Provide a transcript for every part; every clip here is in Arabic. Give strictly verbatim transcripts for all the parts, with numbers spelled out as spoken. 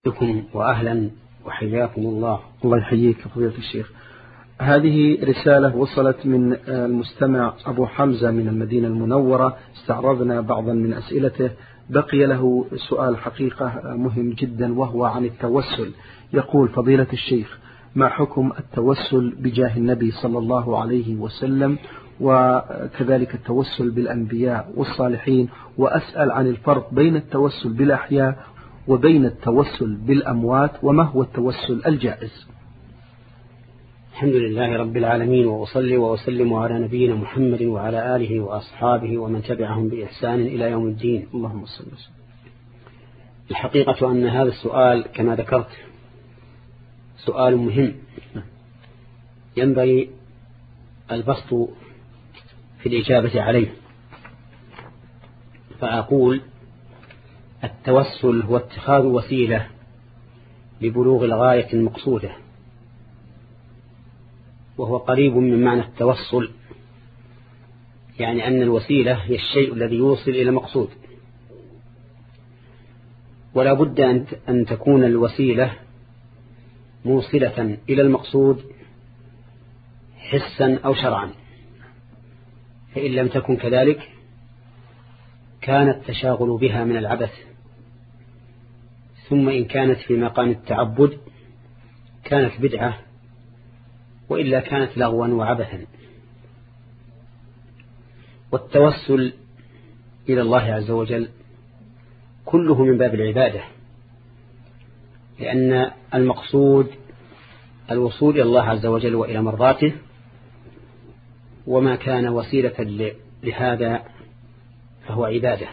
بكم وأهلا وحياكم الله. الله يحييك فضيلة الشيخ. هذه رسالة وصلت من المستمع أبو حمزة من المدينة المنورة، استعرضنا بعضا من أسئلته، بقي له سؤال حقيقة مهم جدا وهو عن التوسل. يقول: فضيلة الشيخ، ما حكم التوسل بجاه النبي صلى الله عليه وسلم وكذلك التوسل بالأنبياء والصالحين، وأسأل عن الفرق بين التوسل بالأحياء وبين التوسل بالأموات، وما هو التوسل الجائز؟ الحمد لله رب العالمين، وأصلي وأسلم على نبينا محمد وعلى آله وأصحابه ومن تبعهم بإحسان إلى يوم الدين. اللهم صل وسلم. الحقيقة أن هذا السؤال كما ذكرت سؤال مهم ينبغي البسط في الإجابة عليه، فأقول: التوسل هو اتخاذ وسيلة لبلوغ الغاية المقصودة، وهو قريب من معنى التوصل، يعني أن الوسيلة هي الشيء الذي يوصل إلى المقصود، ولا بد أن تكون الوسيلة موصلة إلى المقصود حسا أو شرعا، فإن لم تكن كذلك كان التشاغل بها من العبث، ثم إن كانت في مقام التعبد كانت بدعة، وإلا كانت لغوا وعبثا. والتوسل إلى الله عز وجل كله من باب العبادة، لأن المقصود الوصول إلى الله عز وجل وإلى مرضاته، وما كان وسيلة لهذا فهو عبادة.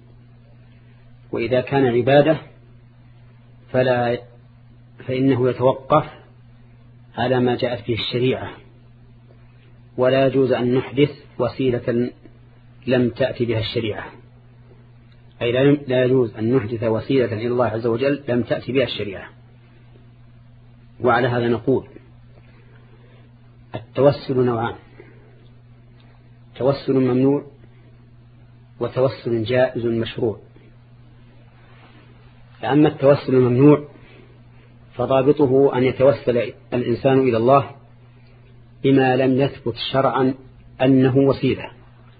وإذا كان عبادة فلا فإنه يتوقف على ما جاءت به الشريعة، ولا يجوز أن نحدث وسيلة لم تأتي بها الشريعة، أي لا يجوز أن نحدث وسيلة إلى الله عز وجل لم تأتي بها الشريعة. وعلى هذا نقول: التوسل نوعان: توسل ممنوع وتوسل جائز مشروع. فأما التوسل الممنوع فضابطه أن يتوسل الإنسان إلى الله بما لم يثبت شرعا أنه وسيلة،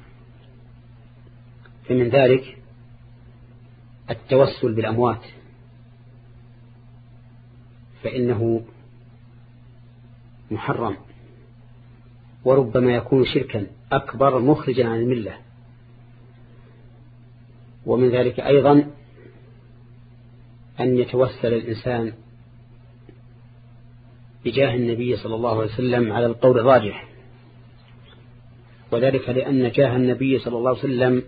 فمن ذلك التوسل بالأموات، فإنه محرم وربما يكون شركا أكبر مخرجا عن الملة. ومن ذلك أيضا أن يتوسل الإنسان بجاه النبي صلى الله عليه وسلم على القول الراجح، وذلك لأن جاه النبي صلى الله عليه وسلم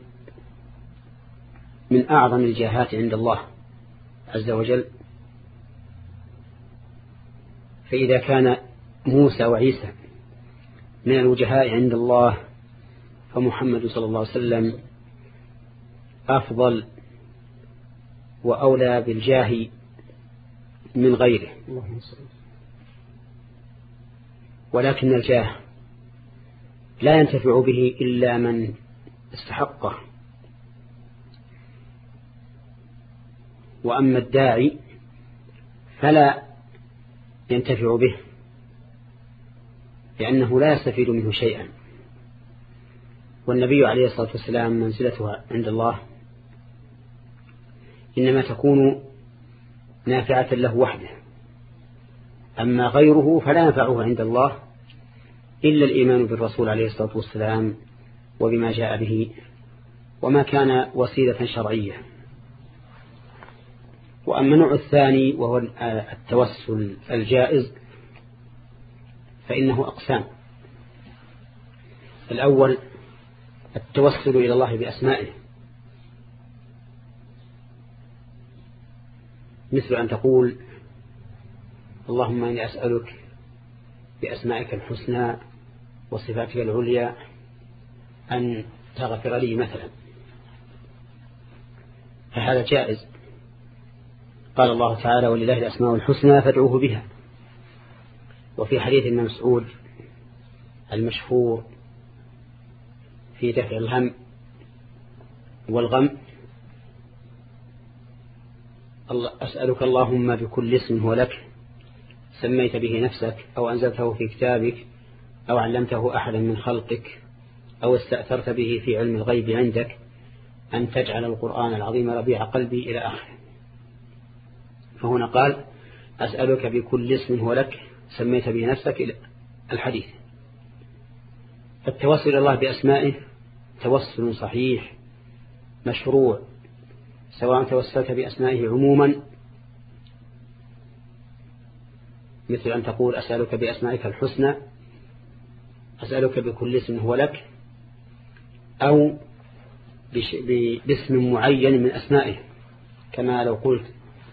من أعظم الجاهات عند الله عز وجل. فإذا كان موسى وعيسى من الوجهاء عند الله فمحمد صلى الله عليه وسلم أفضل وأولى بالجاه من غيره. ولكن الجاه لا ينتفع به إلا من استحقه، وأما الداعي فلا ينتفع به لأنه لا يستفيد منه شيئا. والنبي عليه الصلاة والسلام منزلته عند الله إنما تكون نافعة له وحده، أما غيره فلا ينفعه عند الله إلا الإيمان بالرسول عليه الصلاة والسلام وبما جاء به، وما كان وسيلة شرعية. وأما النوع الثاني وهو التوسل الجائز فإنه أقسام: الأول التوسل إلى الله بأسمائه، مثل أن تقول: اللهم إني أسألك بأسمائك الحسنى وصفاتك العليا أن تغفر لي مثلا، فهذا جائز. قال الله تعالى: ولله الأسماء الحسنى فادعوه بها. وفي حديث ابن مسعود المشهور في دفع الهم والغم: أسألك اللهم بكل اسم هو لك سميت به نفسك أو أنزلته في كتابك أو علمته أحدا من خلقك أو استأثرت به في علم الغيب عندك أن تجعل القرآن العظيم ربيع قلبي إلى آخره. فهنا قال أسألك بكل اسم هو لك سميت به نفسك إلى الحديث. التوسل إلى الله بأسمائه توسل صحيح مشروع، سواء توسلت بأسمائه عموما مثل أن تقول أسألك بأسمائك الحسنى، أسألك بكل اسم هو لك، أو باسم معين من أسمائه، كما لو قلت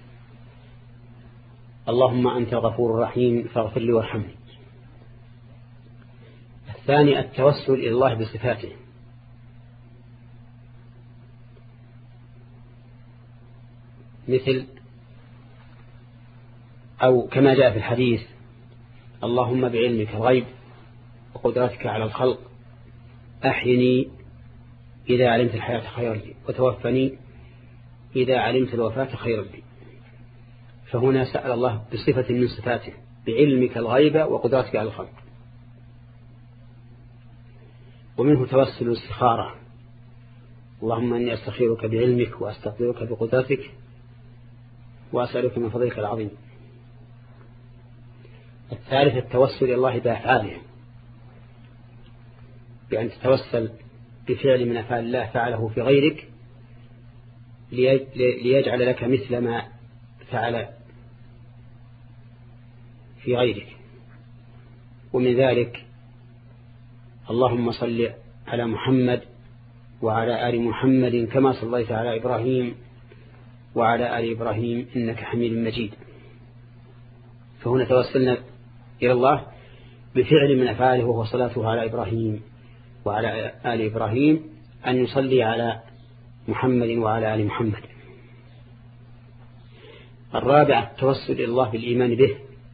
اللهم أنت الغفور الرحيم فاغفر لي وارحمني. الثاني التوسل إلى الله بصفاته، مثل أو كما جاء في الحديث اللهم بعلمك الغيب وقدرتك على الخلق أحيني إذا علمت الحياة خيرا لي وتوفني إذا علمت الوفاة خيرا لي. فهنا سأل الله بصفة من صفاته بعلمك الغيب وقدرتك على الخلق. ومنه توسل الاستخارة، اللهم أني أستخيرك بعلمك وأستقدرك بقدرتك وأسألك من فضلك العظيم. الثالث التوسل إلى الله بأفعاله، بأن تتوسل بفعل من أفعال الله فعله في غيرك ليجعل لك مثل ما فعل في غيرك. ومن ذلك اللهم صل على محمد وعلى آل محمد كما صليت على إبراهيم وعلى آل إبراهيم إنك حميد مجيد. فهنا توسلنا إلى الله بفعل من أفعاله وهو صلاته على إبراهيم وعلى آل إبراهيم أن يصلي على محمد وعلى آل محمد. الرابع التوسل إلى الله بالإيمان به،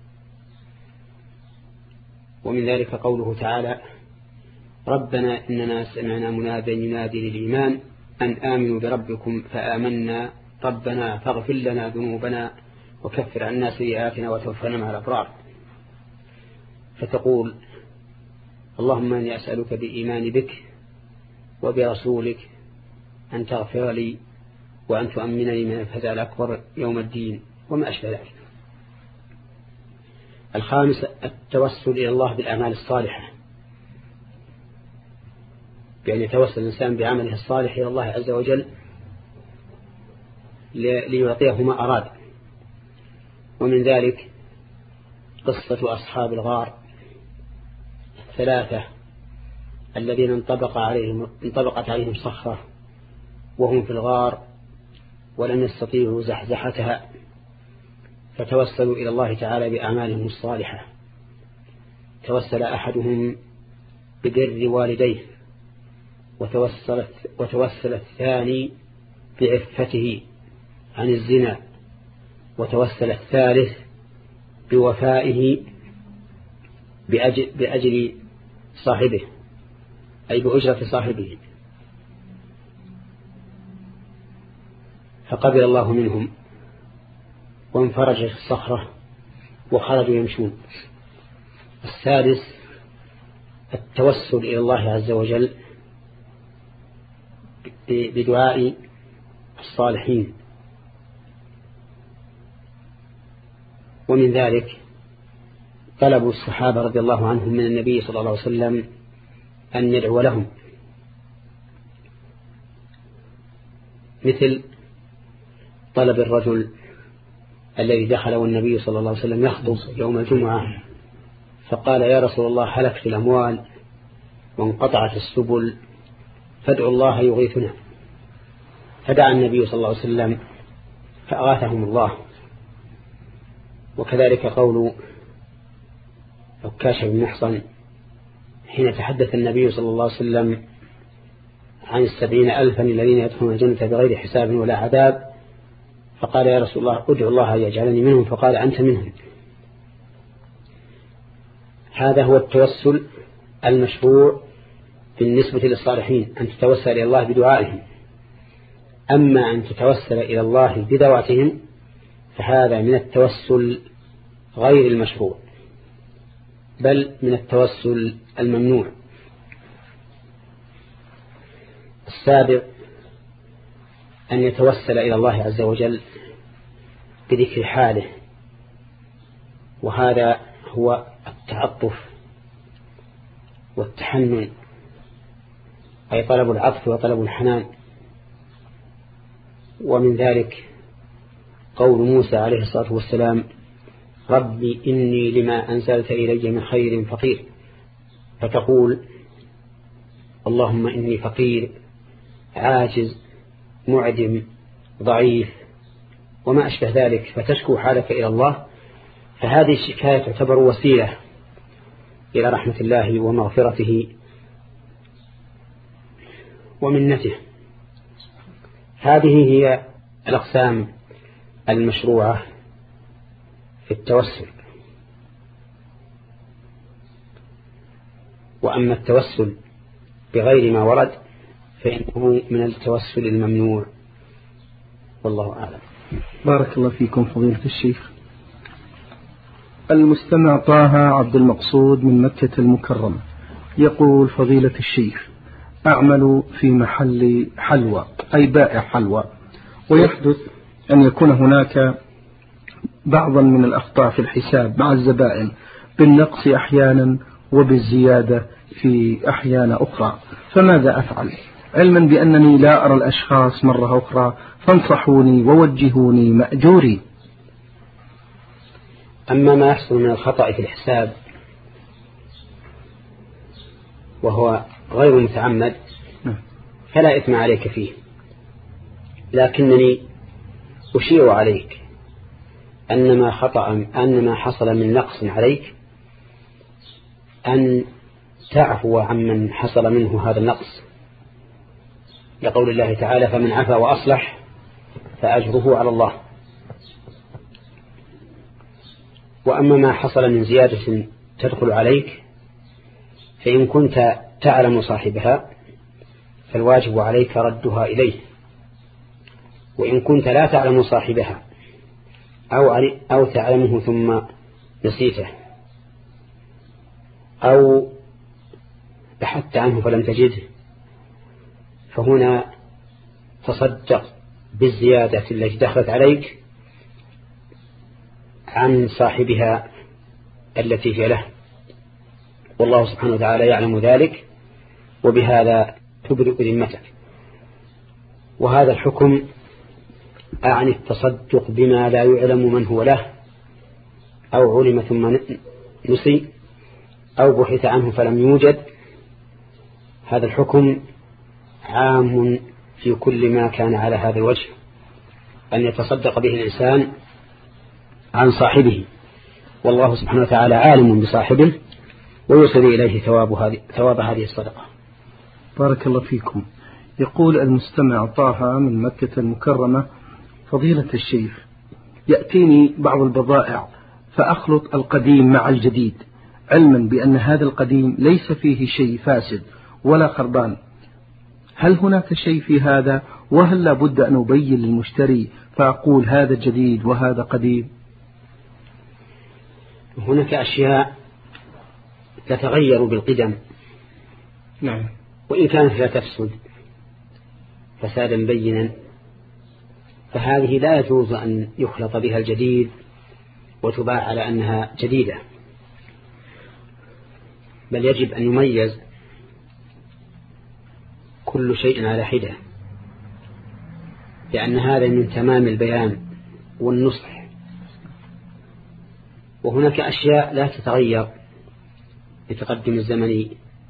ومن ذلك قوله تعالى ربنا إننا سمعنا مناديا ينادي للإيمان أن آمنوا بربكم فآمنا ربنا فاغفر لنا ذنوبنا وكفر عنا سيئاتنا وتوفنا مع الأبرار. فتقول اللهم أني أسألك بإيمان بك وبرسولك أن تغفر لي وأن تؤمنني من الفزع الأكبر يوم الدين وما أشبه ذلك. الخامس التوسل إلى الله بالأعمال الصالحة، بأن يتوسل الإنسان بعمله الصالح إلى الله عز وجل ليعطيه ما أراد. ومن ذلك قصة أصحاب الغار الثلاثة الذين انطبق عليهم انطبقت عليهم صخرة وهم في الغار ولم يستطيعوا زحزحتها، فتوسلوا إلى الله تعالى بأعمالهم الصالحة. توسل أحدهم ببر والديه، وتوسل, وتوسل الثاني بعفته عن الزنا، وتوسل الثالث بوفائه بأجل, بأجل صاحبه أي بأجرة صاحبه، فقبل الله منهم وانفرجت الصخرة وخرجوا يمشون. السادس التوسل إلى الله عز وجل بدعاء الصالحين، ومن ذلك طلب الصحابة رضي الله عنهم من النبي صلى الله عليه وسلم أن يدعو لهم، مثل طلب الرجل الذي دخل والنبي صلى الله عليه وسلم يخطب يوم الجمعة فقال يا رسول الله هلكت الأموال وانقطعت السبل فادعوا الله يغيثنا، فدعا النبي صلى الله عليه وسلم فأغاثهم الله. وكذلك قول عكاشة بن محصن حين تحدث النبي صلى الله عليه وسلم عن السبعين ألفا الذين يدخلون الجنة بغير حساب ولا عذاب، فقال يا رسول الله ادعو الله يجعلني منهم، فقال أنت منهم. هذا هو التوسل المشروع بالنسبة للصالحين، أن تتوسل إلى الله بدعائهم. أما أن تتوسل إلى الله بذواتهم فهذا من التوسل غير المشروع، بل من التوسل الممنوع. السابع أن يتوسل إلى الله عز وجل بذكر حاله، وهذا هو التعطف والتحنن، أي طلب العطف وطلب الحنان. ومن ذلك قول موسى عليه الصلاة والسلام: ربي إني لما أنزلت إلي من خير فقير، فتقول: اللهم إني فقير عاجز معدم ضعيف وما أشبه ذلك، فتشكو حالك إلى الله. فهذه الشكاية تعتبر وسيلة إلى رحمة الله ومغفرته ومنته. هذه هي الأقسام المشروعة في التوسل. وأما التوسل بغير ما ورد فإنه من التوسل الممنوع، والله أعلم. بارك الله فيكم فضيلة الشيخ. المستمع طه عبد المقصود من مكة المكرمة يقول: فضيلة الشيخ، أعمل في محل حلوى، أي بائع حلوى، ويحدث أن يكون هناك بعضا من الأخطاء في الحساب مع الزبائن، بالنقص أحيانا وبالزيادة في أحيان أخرى، فماذا أفعل؟ علما بأنني لا أرى الأشخاص مرة أخرى، فانصحوني ووجهوني مأجوري. أما ما يحصل من الخطأ في الحساب وهو غير متعمد فلا إثم عليك فيه، لكنني أشير عليك أن ما خطأ أن ما حصل من نقص عليك أن تعفو عمن حصل منه هذا النقص، لقول الله تعالى: فمن عفا وأصلح فأجره على الله. وأما ما حصل من زيادة تدخل عليك فإن كنت تعلم صاحبها فالواجب عليك ردها إليه، وإن كنت لا تعلم صاحبها أو, أو تعلمه ثم نسيته أو بحثت عنه فلم تجده، فهنا تصدق بالزيادة التي دخلت عليك عن صاحبها التي هي له، والله سبحانه وتعالى يعلم ذلك، وبهذا تبرئ ذمتك. وهذا الحكم أعني التصدق بما لا يعلم من هو له، أو علم ثم نسي، أو بحث عنه فلم يوجد. هذا الحكم عام في كل ما كان على هذا الوجه، أن يتصدق به الإنسان عن صاحبه، والله سبحانه وتعالى عالم بصاحبه ويوصل إليه ثواب هذه ثواب هذه الصدقة. بارك الله فيكم. يقول المستمع طه من مكة المكرمة: فضيلة الشيخ، يأتيني بعض البضائع فأخلط القديم مع الجديد، علما بأن هذا القديم ليس فيه شيء فاسد ولا خربان، هل هناك شيء في هذا؟ وهل لا بد أن أبين للمشتري فأقول هذا جديد وهذا قديم؟ هناك أشياء تتغير بالقدم، نعم، وإن كانت لا تفسد فسادا بينا، فهذه لا يجوز أن يخلط بها الجديد وتباع على أنها جديدة، بل يجب أن يميز كل شيء على حدة، لأن هذا من تمام البيان والنصح. وهناك أشياء لا تتغير بتقدم الزمن،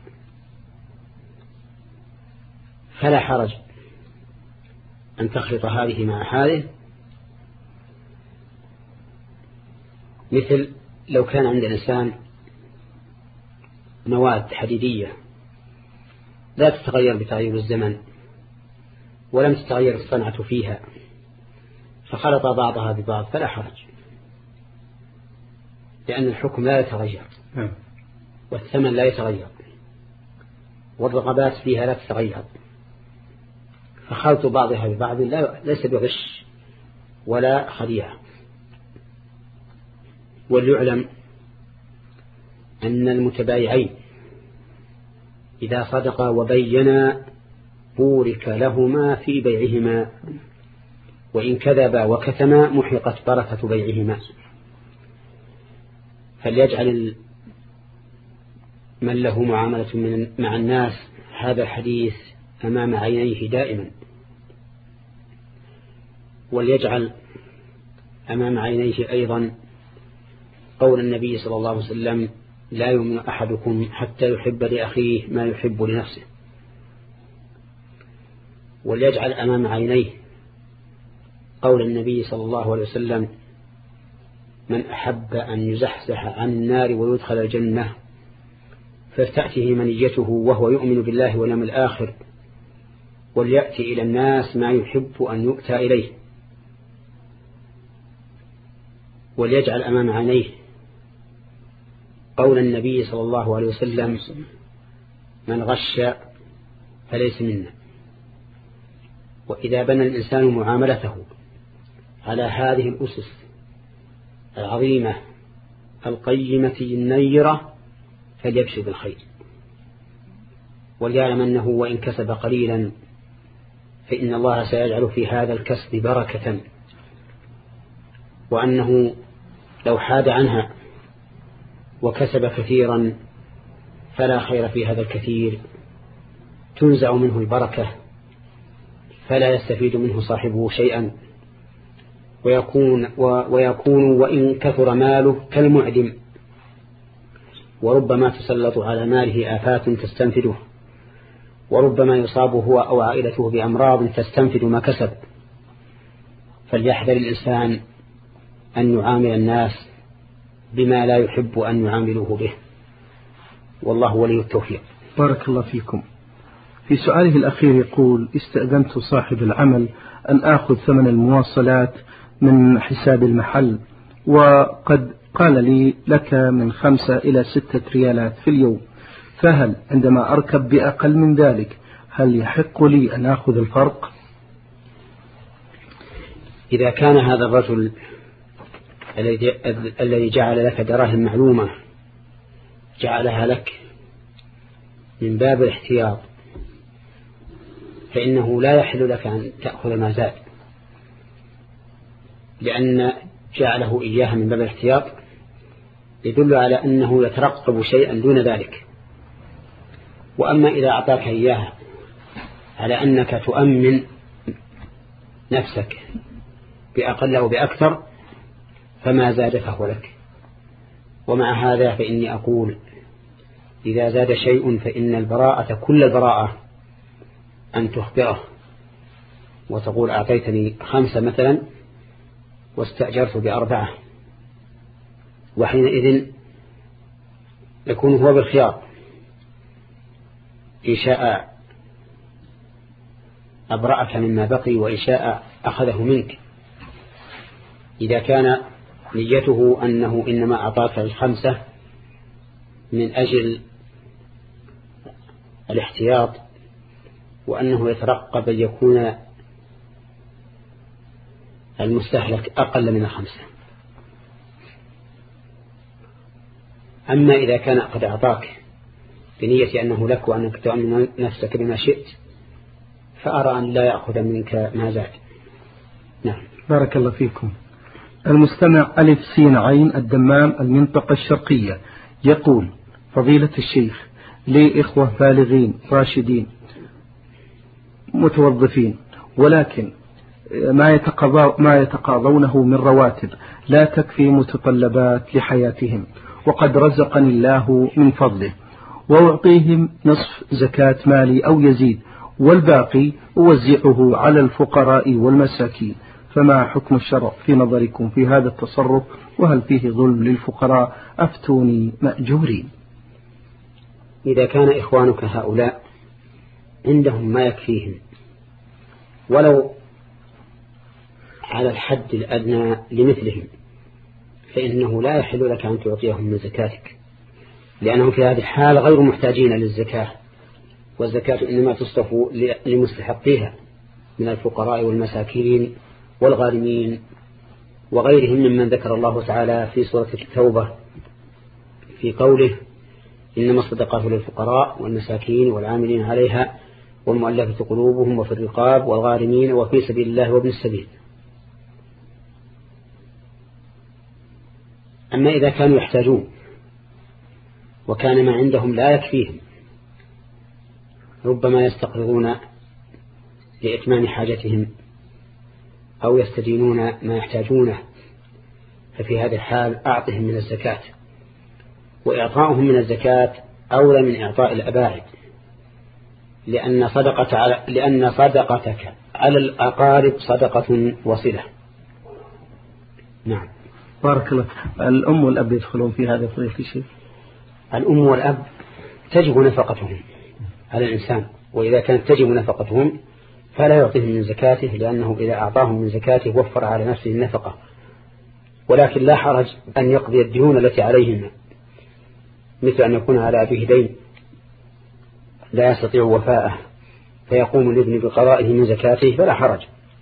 فلا حرج أن تخلط هذه مع هذه، مثل لو كان عند الإنسان مواد حديدية لا تتغير بتغير الزمن ولم تتغير الصنعة فيها، فخلط بعضها ببعض فلا حرج، لأن الحكم لا يتغير والثمن لا يتغير والرغبات فيها لا تتغير، فخلط بعضها ببعض ليس بغش ولا خديعة. وليعلم أن المتبايعين إذا صدقا وبينا بورك لهما في بيعهما، وإن كذبا وكتما محقت بركة بيعهما. فليجعل من له معاملة من مع الناس هذا الحديث أمام عينيه دائما، وليجعل أمام عينيه أيضا قول النبي صلى الله عليه وسلم: لا يؤمن أحدكم حتى يحب لأخيه ما يحب لنفسه. وليجعل أمام عينيه قول النبي صلى الله عليه وسلم: من أحب أن يزحزح عن النار ويدخل الجنة فلتأته منيته وهو يؤمن بالله واليوم الآخر وليأتي إلى الناس ما يحب أن يؤتى إليه. وليجعل أمام عينيه قول النبي صلى الله عليه وسلم: من غش فليس منا. وإذا بنى الإنسان معاملته على هذه الأسس العظيمة القيمة النيرة فليبشر بالخير، وليعلم أنه وإن كسب قليلا فإن الله سيجعل في هذا الكسب بركة، وأنه لو حاد عنها وكسب كثيرا فلا خير في هذا الكثير، تنزع منه البركة فلا يستفيد منه صاحبه شيئا، ويكون, ويكون وإن كثر ماله كالمعدم، وربما تسلط على ماله آفات تستنفده، وربما يصاب هو أو عائلته بأمراض تستنفد ما كسب. فليحذر الإنسان أن يعامل الناس بما لا يحب أن يعاملوه به، والله ولي التوفيق. بارك الله فيكم. في سؤاله الأخير يقول: استأذنت صاحب العمل أن آخذ ثمن المواصلات من حساب المحل، وقد قال لي لك من خمسة إلى ستة ريالات في اليوم، فهل عندما أركب بأقل من ذلك هل يحق لي أن آخذ الفرق؟ إذا كان هذا الرجل الذي جعل لك دراهم معلومة جعلها لك من باب الاحتياط، فإنه لا يحل لك أن تأخذ ما زاد، لأن جعله إياها من باب الاحتياط يدل على أنه يترقب شيئا دون ذلك. وأما إذا أعطاك إياها على أنك تؤمن نفسك بأقل أو بأكثر فما زاد فهو لك. ومع هذا فإني أقول: إذا زاد شيء فإن البراءة كل البراءة أن تخبره وتقول: أعطيتني خمسة مثلا واستأجرت بأربعة، وحينئذ يكون هو بالخيار، إن شاء أبرأك مما بقي وإن شاء أخذه منك. إذا كان نيته أنه إنما أعطاك الخمسة من أجل الاحتياط وأنه يترقب أن يكون المستهلك أقل من الخمسة. أما إذا كان قد أعطاك بنية أنه لك وأنك تؤمن نفسك بما شئت فأرى أن لا يأخذ منك ما زاد. نعم. بارك الله فيكم. المستمع ألف سين عين الدمام المنطقة الشرقية يقول: فضيلة الشيخ، لي إخوة بالغين راشدين متوظفين، ولكن ما يتقاضى ما يتقاضونه من رواتب لا تكفي متطلبات لحياتهم، وقد رزقني الله من فضله، وأعطيهم نصف زكاة مالي أو يزيد، والباقي أوزعه على الفقراء والمساكين، فما حكم الشرع في نظركم في هذا التصرف؟ وهل فيه ظلم للفقراء؟ أفتوني مأجورين. إذا كان إخوانك هؤلاء عندهم ما يكفيهم ولو على الحد الأدنى لمثلهم فإنه لا يحل لك أن تعطيهم من زكاتك، لأنهم في هذه الحال غير محتاجين للزكاة، والزكاة إنما تصرف لمستحقيها من الفقراء والمساكين والغارمين وغيرهم ممن ذكر الله تعالى في سورة التوبة في قوله إنما الصدقات للفقراء والمساكين والعاملين عليها والمؤلفة قلوبهم وفي الرقاب والغارمين وفي سبيل الله وابن السبيل. أما إذا كانوا يحتاجون وكان ما عندهم لا يكفيهم، ربما يستقرضون لإتمام حاجتهم أو يستدينون ما يحتاجونه، ففي هذه الحال أعطهم من الزكاة، وإعطاؤهم من الزكاة أولى من إعطاء الأباعد، لأن صدقة على لأن صدقتك على الأقارب صدقة وصلة. نعم. بارك الله. الأم والأب يدخلون في هذا فضيلة الشيخ؟ الأم والأب تجب نفقتهم على الإنسان، وإذا كانت تجب نفقتهم فلا يعطيهم من زكاته، لأنه إذا أعطاهم من زكاته وفر على نفسه النفقة، ولكن لا حرج أن يقضي الديون التي عليهم، مثل أن يكون على أبيه دين لا يستطيع وفاءه فيقوم الابن بقضائه من زكاته فلا حرج،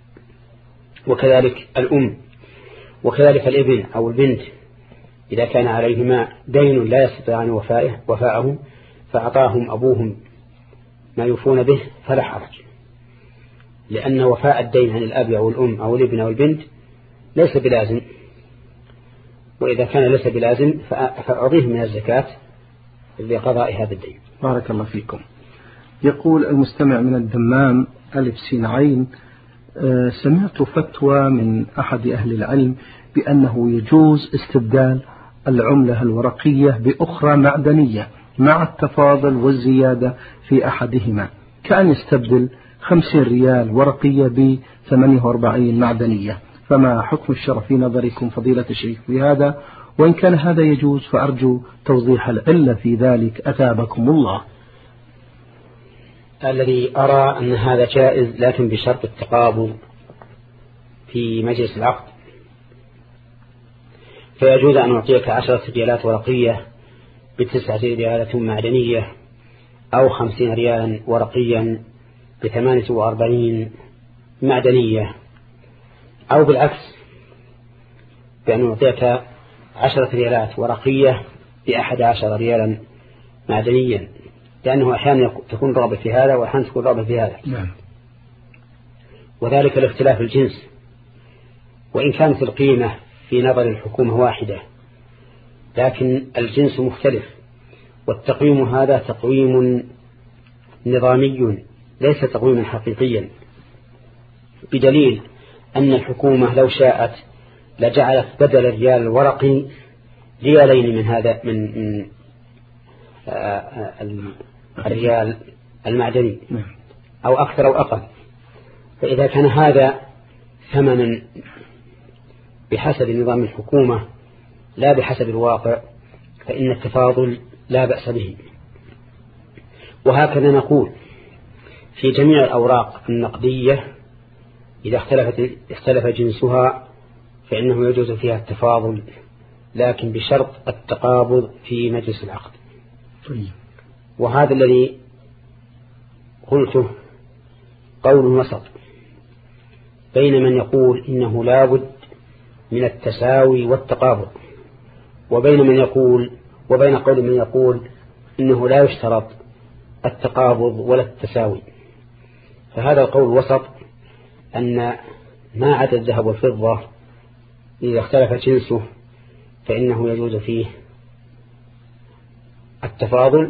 وكذلك الأم، وكذلك الابن أو البنت إذا كان عليهما دين لا يستطيعان وفاءه فأعطاهم أبوهم ما يوفون به فلا حرج، لأن وفاء الدين عن الأب أو الأم أو الابن أو البنت ليس بلازم، وإذا كان ليس بلازم فأعطيهم من الزكاة لقضاء هذا الدين. بارك الله فيكم. يقول المستمع من الدمام ألف سين عين: أه سمعت فتوى من أحد أهل العلم بأنه يجوز استبدال العملة الورقية بأخرى معدنية مع التفاضل والزيادة في أحدهما، كأن يستبدل خمسين ريال ورقية بثمانية وأربعين معدنية، فما حكم الشرع في نظركم فضيلة الشيخ في هذا؟ وإن كان هذا يجوز فأرجو توضيح العلة في ذلك أثابكم الله. الذي أرى أن هذا جائز، لكن بشرط التقابض في مجلس العقد، فيجوز أن أعطيك عشرة ريالات ورقية بتسعة ريالات معدنية، أو خمسين ريالا ورقيا بثمانية وأربعين معدنية، أو بالعكس بأن أعطيك عشرة ريالات ورقية بأحد عشر ريالا معدنيا، لأنه أحيانا تكون رغبة في هذا وأحيانا تكون رغبة في هذا. نعم. وذلك لاختلاف الجنس، وإن كانت القيمة في نظر الحكومة واحدة لكن الجنس مختلف، والتقويم هذا تقويم نظامي ليس تقويما حقيقيا، بدليل أن الحكومة لو شاءت لجعلت بدل الريال الورقي ريالين من هذا من, من الريال المعدني أو أكثر أو أقل، فإذا كان هذا ثمنا بحسب نظام الحكومة لا بحسب الواقع فإن التفاضل لا بأس به. وهكذا نقول في جميع الأوراق النقدية إذا اختلفت اختلف جنسها فإنه يجوز فيها التفاضل، لكن بشرط التقابض في مجلس العقد. وهذا الذي قلته قول وسط بين من يقول إنه لا بد من التساوي والتقابض، وبين من يقول وبين قول من يقول إنه لا يشترط التقابض ولا التساوي. فهذا القول وسط أن ما عدا الذهب والفضة إذا اختلف جنسه فإنه يجوز فيه التفاضل،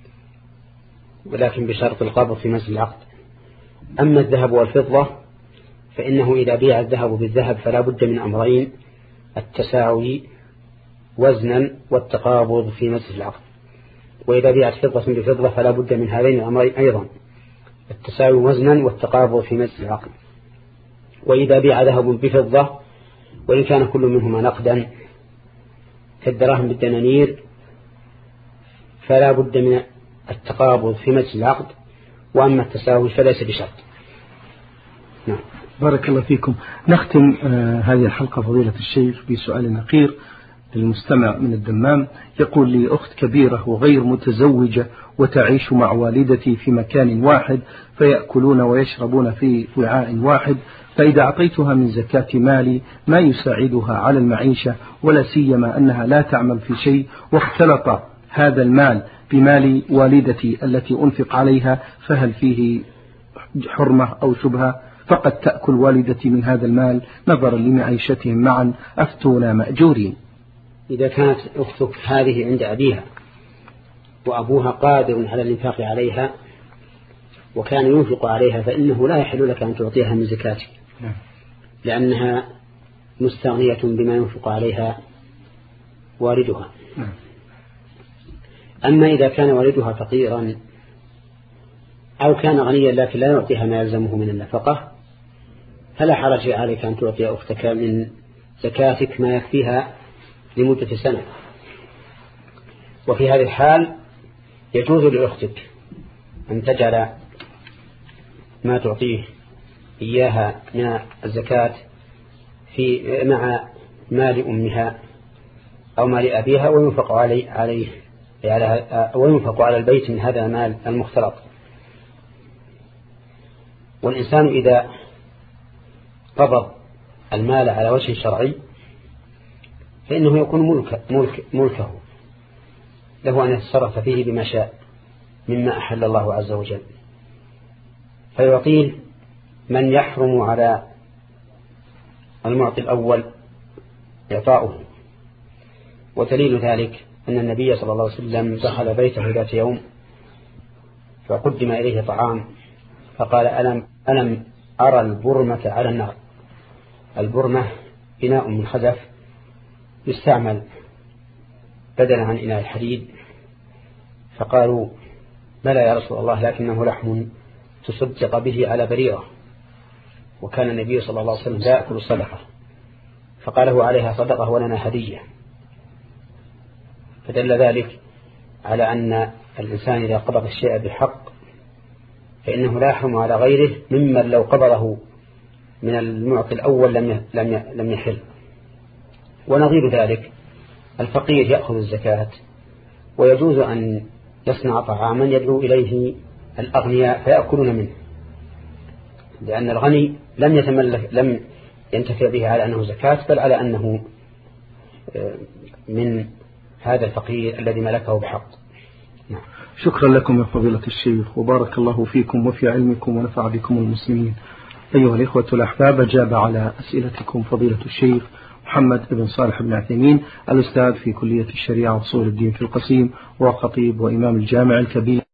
ولكن بشرط القبض في مجلس العقد. أما الذهب والفضة فإنه إذا بيع الذهب بالذهب فلا بد من أمرين: التساوي وزنا والتقابض في مجلس العقد، وإذا بيعت فضة بفضة فلا بد من هذين الأمرين أيضا: التساوي وزنا والتقابض في مجلس العقد. وإذا بيع ذهب بفضة وإن كان كل منهما نقدا كالدراهم بالدنانير فلا بد من التقابض في مجلس العقد، وأما التساوي فليس بشرط. نعم. بارك الله فيكم. نختم آه هذه الحلقة فضيلة الشيخ بسؤال أخير للمستمع من الدمام. يقول لي أخت كبيرة وغير متزوجة وتعيش مع والدتي في مكان واحد، فيأكلون ويشربون في وعاء واحد، فإذا أعطيتها من زكاة مالي ما يساعدها على المعيشة، ولا سيما أنها لا تعمل في شيء، واختلط هذا المال بمال والدتي التي أنفق عليها، فهل فيه حرمة أو شبهة؟ فقد تأكل والدتي من هذا المال نظرا لمعيشتهم معا، أفتونا مأجورين. إذا كانت أختك هذه عند أبيها وأبوها قادر على الإنفاق عليها وكان ينفق عليها، فإنه لا يحل لك أن تعطيها من زكاتك، لأنها مستغنية بما ينفق عليها والدها. أما إذا كان والدها فقيرا أو كان غنيا لكن لا يعطيها ما يلزمه من النفقة، فلا حرج عليك أن تعطي أختك من زكاتك ما يكفيها لمدة سنة. وفي هذه الحال يجوز لأختك أن تجعل ما تعطيه إياها من الزكاة في مع مال أمها أو مال أبيها، وينفق عليه, عليه وينفق على البيت من هذا المال المختلط. والإنسان إذا قبض المال على وجه شرعي فإنه يكون ملك ملك ملكه، له أن يتصرف فيه بما شاء مما أحل الله عز وجل، فيعطيه من يحرم على المعطي الأول إعطاؤه. ودليل ذلك أن النبي صلى الله عليه وسلم دخل بيته ذات يوم فقدم إليه طعام فقال: ألم, ألم أرى البرمة على النار. البرمة إناء من خزف يستعمل بدلا عن إناء الحديد. فقالوا: بلى يا رسول الله، لكنه لحم تصدق به على بريرة، وكان النبي صلى الله عليه وسلم لا يأكل الصدقة. فقاله: عليها صدقة ولنا هدية. فدل ذلك على أن الإنسان إذا قبض الشيء بحق فإنه لا يحرم على غيره ممن لو قبضه من المعطي الأول لم لم يحل. ونظير ذلك الفقير يأخذ الزكاة، ويجوز أن يصنع طعاما يدعو إليه الأغنياء فيأكلون منه، لأن الغني لم يتملك لم ينتفع به على أنه زكاة، بل على أنه من هذا الفقير الذي ملكه بحق. نعم. شكرا لكم يا فضيلة الشيخ، وبارك الله فيكم وفي علمكم ونفع بكم المسلمين. أيها الإخوة الأحباب، أجاب على أسئلتكم فضيلة الشيخ محمد بن صالح بن عثيمين، الأستاذ في كلية الشريعة وأصول الدين في القصيم، وخطيب وإمام الجامع الكبير.